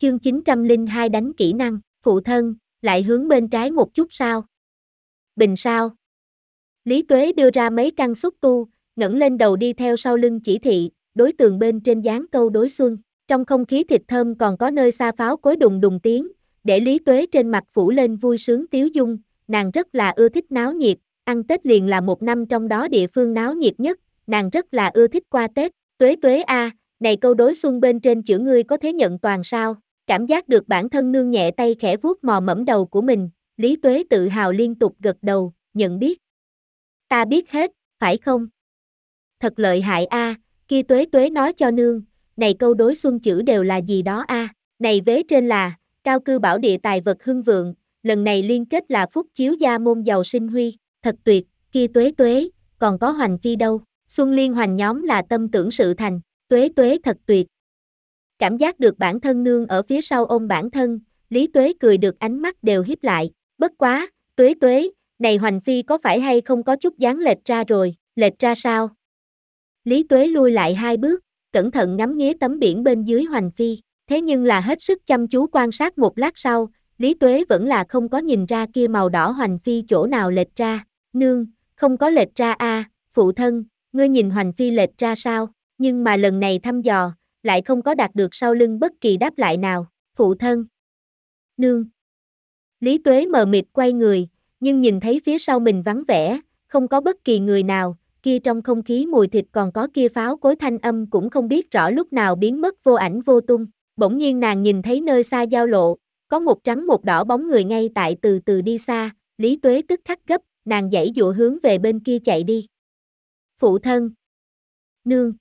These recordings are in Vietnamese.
Chương 902 đánh kỹ năng, phụ thân, lại hướng bên trái một chút sao? Bình sao? Lý Tuế đưa ra mấy căn xúc tu, ngẩng lên đầu đi theo sau lưng chỉ thị, đối tường bên trên dán câu đối xuân. Trong không khí thịt thơm còn có nơi xa pháo cối đùng đùng tiếng, để Lý Tuế trên mặt phủ lên vui sướng tiếu dung, nàng rất là ưa thích náo nhiệt, ăn Tết liền là một năm trong đó địa phương náo nhiệt nhất, nàng rất là ưa thích qua Tết. Tuế Tuế a, này câu đối xuân bên trên chữ ngươi có thế nhận toàn sao? Cảm giác được bản thân nương nhẹ tay khẽ vuốt mò mẫm đầu của mình, Lý Tuế tự hào liên tục gật đầu, nhận biết. Ta biết hết, phải không? Thật lợi hại a, kia Tuế Tuế nói cho nương, này câu đối xuân chữ đều là gì đó a? Này vế trên là, cao cư bảo địa tài vật hưng vượng, lần này liên kết là phúc chiếu gia môn giàu sinh huy, thật tuyệt, kia Tuế Tuế, còn có Hoành Phi đâu, Xuân Liên Hoành nhóm là tâm tưởng sự thành, Tuế Tuế thật tuyệt. Cảm giác được bản thân nương ở phía sau ôm bản thân, Lý Tuế cười được ánh mắt đều híp lại, bất quá, Tuế Tuế, này Hoành Phi có phải hay không có chút dáng lệch ra rồi, lệch ra sao? Lý Tuế lui lại 2 bước, cẩn thận ngắm nghía tấm biển bên dưới Hoành Phi, thế nhưng là hết sức chăm chú quan sát một lát sau, Lý Tuế vẫn là không có nhìn ra kia màu đỏ Hoành Phi chỗ nào lệch ra, nương, không có lệch ra a, phụ thân, ngươi nhìn Hoành Phi lệch ra sao, nhưng mà lần này thăm dò, lại không có đạt được sau lưng bất kỳ đáp lại nào, phụ thân, nương. Lý Tuế mờ mịt quay người, nhưng nhìn thấy phía sau mình vắng vẻ, không có bất kỳ người nào, kia trong không khí mùi thịt còn có kia pháo cối thanh âm cũng không biết rõ lúc nào biến mất vô ảnh vô tung. Bỗng nhiên nàng nhìn thấy nơi xa giao lộ, có một trắng một đỏ bóng người ngay tại từ từ đi xa, Lý Tuế tức khắc gấp, nàng giãy giụa hướng về bên kia chạy đi. Phụ thân, nương,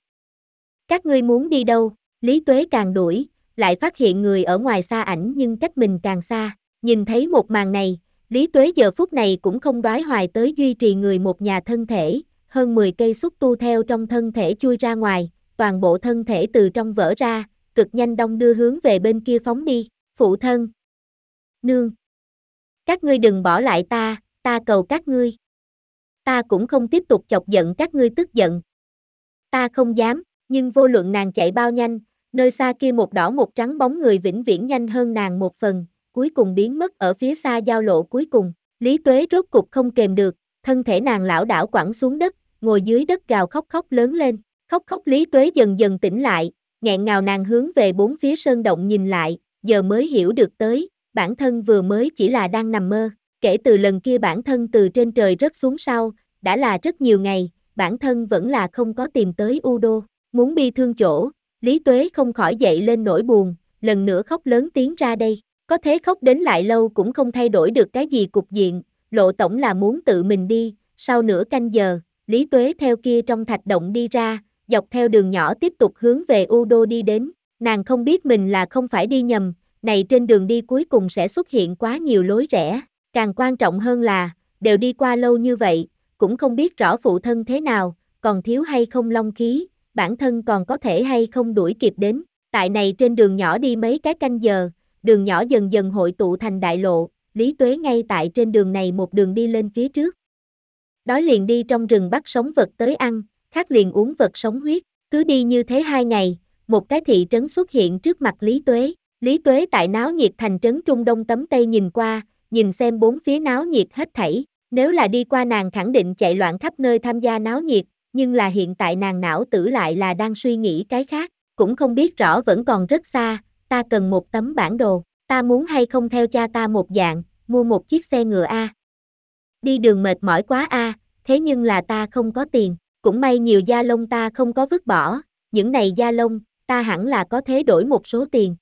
các ngươi muốn đi đâu? Lý Tuế càng đuổi, lại phát hiện người ở ngoài xa ảnh nhưng cách mình càng xa. Nhìn thấy một màn này, Lý Tuế giờ phút này cũng không đoái hoài tới duy trì người một nhà thân thể, hơn 10 cây xúc tu theo trong thân thể chui ra ngoài, toàn bộ thân thể từ trong vỡ ra, cực nhanh đong đưa hướng về bên kia phóng đi. Phụ thân, nương, các ngươi đừng bỏ lại ta cầu các ngươi. Ta cũng không tiếp tục chọc giận các ngươi tức giận. Ta không dám, nhưng vô luận nàng chạy bao nhanh, nơi xa kia một đỏ một trắng bóng người vĩnh viễn nhanh hơn nàng một phần, cuối cùng biến mất ở phía xa giao lộ cuối cùng. Lý Tuế rốt cục không kềm được, thân thể nàng lảo đảo quẳng xuống đất, ngồi dưới đất gào khóc khóc lớn lên. Khóc khóc Lý Tuế dần dần tỉnh lại, nghẹn ngào nàng hướng về bốn phía sơn động nhìn lại, giờ mới hiểu được tới, bản thân vừa mới chỉ là đang nằm mơ. Kể từ lần kia bản thân từ trên trời rớt xuống sau, đã là rất nhiều ngày, bản thân vẫn là không có tìm tới U Đô. Muốn bi thương chỗ, Lý Tuế không khỏi dậy lên nỗi buồn, lần nữa khóc lớn tiếng ra đây. Có thế khóc đến lại lâu cũng không thay đổi được cái gì cục diện, Lộ tổng là muốn tự mình đi. Sau nửa canh giờ, Lý Tuế theo kia trong thạch động đi ra, dọc theo đường nhỏ tiếp tục hướng về U Đô đi đến. Nàng không biết mình là không phải đi nhầm, này trên đường đi cuối cùng sẽ xuất hiện quá nhiều lối rẽ. Càng quan trọng hơn là, đều đi qua lâu như vậy, cũng không biết rõ phụ thân thế nào, còn thiếu hay không long khí, bản thân còn có thể hay không đuổi kịp đến. Tại này trên đường nhỏ đi mấy cái canh giờ, đường nhỏ dần dần hội tụ thành đại lộ, Lý Tuế ngay tại trên đường này một đường đi lên phía trước. Đói liền đi trong rừng bắt sống vật tới ăn, khát liền uống vật sống huyết, cứ đi như thế 2 ngày, một cái thị trấn xuất hiện trước mặt Lý Tuế. Lý Tuế tại náo nhiệt thành trấn Trung Đông tấm Tây nhìn qua, nhìn xem bốn phía náo nhiệt hết thảy, nếu là đi qua nàng khẳng định chạy loạn khắp nơi tham gia náo nhiệt, nhưng là hiện tại nàng não tử lại là đang suy nghĩ cái khác, cũng không biết rõ vẫn còn rất xa, ta cần một tấm bản đồ, ta muốn hay không theo cha ta một dạng, mua một chiếc xe ngựa a. Đi đường mệt mỏi quá a, thế nhưng là ta không có tiền, cũng may nhiều da lông ta không có vứt bỏ, những này da lông, ta hẳn là có thể đổi một số tiền.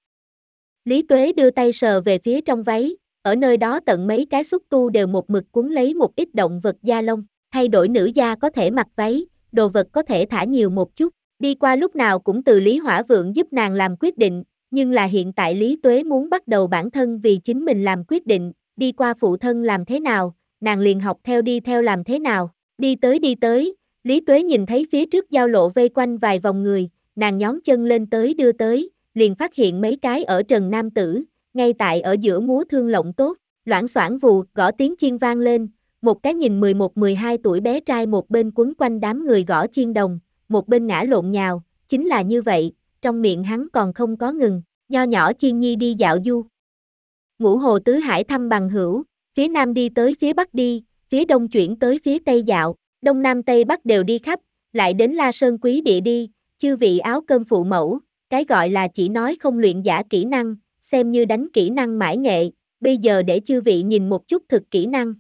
Lý Tuế đưa tay sờ về phía trong váy, ở nơi đó tận mấy cái xúc tu đều một mực cuốn lấy một ít động vật da lông, thay đổi nữ gia có thể mặc váy, đồ vật có thể thả nhiều một chút, đi qua lúc nào cũng từ Lý Hỏa Vượng giúp nàng làm quyết định, nhưng là hiện tại Lý Tuế muốn bắt đầu bản thân vì chính mình làm quyết định, đi qua phụ thân làm thế nào, nàng liền học theo đi theo làm thế nào, đi tới, Lý Tuế nhìn thấy phía trước giao lộ vây quanh vài vòng người, nàng nhón chân lên tới đưa tới, liền phát hiện mấy cái ở trần nam tử, ngay tại ở giữa múa thương lộng tốt, loảng xoảng vù, gõ tiếng chiên vang lên, một cái nhìn 11-12 tuổi bé trai một bên quấn quanh đám người gõ chiên đồng, một bên ngã lộn nhào, chính là như vậy, trong miệng hắn còn không có ngừng, Nho nhỏ Chiên Nhi đi dạo du. Ngũ Hồ Tứ Hải thăm bằng hữu, phía Nam đi tới phía Bắc đi, phía Đông chuyển tới phía Tây dạo, Đông Nam Tây Bắc đều đi khắp, lại đến La Sơn Quý Địa đi, chư vị áo cơm phụ mẫu, cái gọi là chỉ nói không luyện giả kỹ năng, xem như đánh kỹ năng mãi nghệ, bây giờ để chư vị nhìn một chút thực kỹ năng.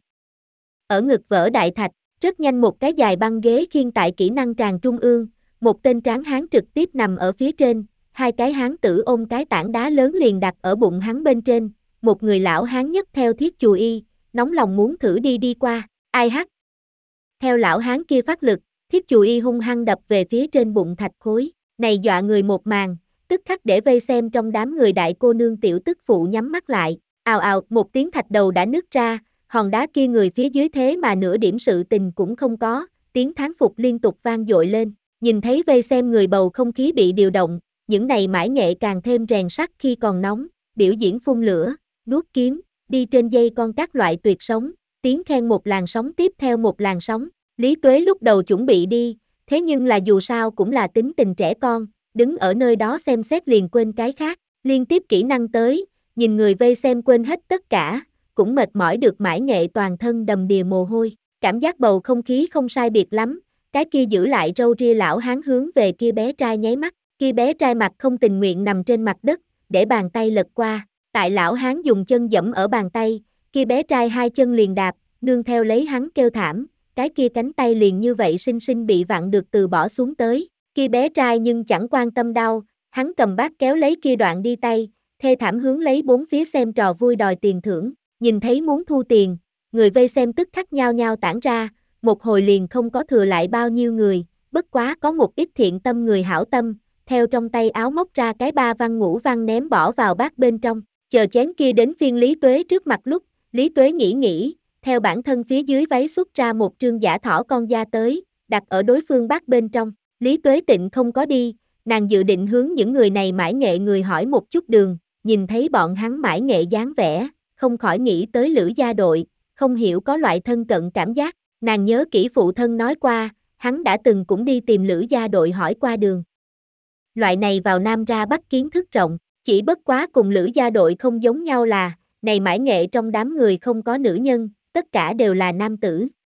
Ở ngực vỡ đại thạch, rất nhanh một cái dài băng ghế khiêng tại kỹ năng tràng trung ương, một tên tráng hán trực tiếp nằm ở phía trên, hai cái hán tử ôm cái tảng đá lớn liền đặt ở bụng hắn bên trên, một người lão hán nhất theo thiết chù y, nóng lòng muốn thử đi qua, ai hắc. Theo lão hán kia phát lực, thiết chù y hung hăng đập về phía trên bụng thạch khối, này dọa người một màn, tức khắc để vây xem trong đám người đại cô nương tiểu tức phụ nhắm mắt lại, ào ào một tiếng thạch đầu đã nứt ra, hòn đá kia người phía dưới thế mà nửa điểm sự tình cũng không có, tiếng thán phục liên tục vang dội lên, nhìn thấy vây xem người bầu không khí bị điều động, những này mãi nghệ càng thêm rèn sắt khi còn nóng, biểu diễn phun lửa, nuốt kiếm, đi trên dây con các loại tuyệt sống, tiếng khen một làn sóng tiếp theo một làn sóng, Lý Tuế lúc đầu chuẩn bị đi, thế nhưng là dù sao cũng là tính tình trẻ con, đứng ở nơi đó xem xét liền quên cái khác, liên tiếp kỹ năng tới, nhìn người vây xem quên hết tất cả, cũng mệt mỏi được mãi nghệ toàn thân đầm đìa mồ hôi, cảm giác bầu không khí không sai biệt lắm, cái kia giữ lại râu ria lão hán hướng về kia bé trai nháy mắt, kia bé trai mặt không tình nguyện nằm trên mặt đất, để bàn tay lật qua, tại lão hán dùng chân dẫm ở bàn tay, kia bé trai hai chân liền đạp, nương theo lấy hắn kêu thảm, cái kia cánh tay liền như vậy sinh sinh bị vặn được từ bỏ xuống tới, kia bé trai nhưng chẳng quan tâm đau, hắn cầm bát kéo lấy kia đoạn đi tay, thê thảm hướng lấy bốn phía xem trò vui đòi tiền thưởng, nhìn thấy muốn thu tiền, người vây xem tức khắc nhao nhao tản ra, một hồi liền không có thừa lại bao nhiêu người, bất quá có một ít thiện tâm người hảo tâm, theo trong tay áo móc ra cái ba văn ngũ văn ném bỏ vào bát bên trong, chờ chén kia đến phiên Lý Tuế trước mặt lúc, Lý Tuế nghĩ, theo bản thân phía dưới váy xuất ra một trương giả thỏ con da tới, đặt ở đối phương bát bên trong, Lý Tuế Tịnh không có đi, nàng dự định hướng những người này mãi nghệ người hỏi một chút đường, nhìn thấy bọn hắn mãi nghệ dáng vẻ, không khỏi nghĩ tới Lữ gia đội, không hiểu có loại thân cận cảm giác, nàng nhớ kỹ phụ thân nói qua, hắn đã từng cũng đi tìm Lữ gia đội hỏi qua đường. Loại này vào Nam ra Bắc kiến thức rộng, chỉ bất quá cùng Lữ gia đội không giống nhau là, này mãi nghệ trong đám người không có nữ nhân, tất cả đều là nam tử,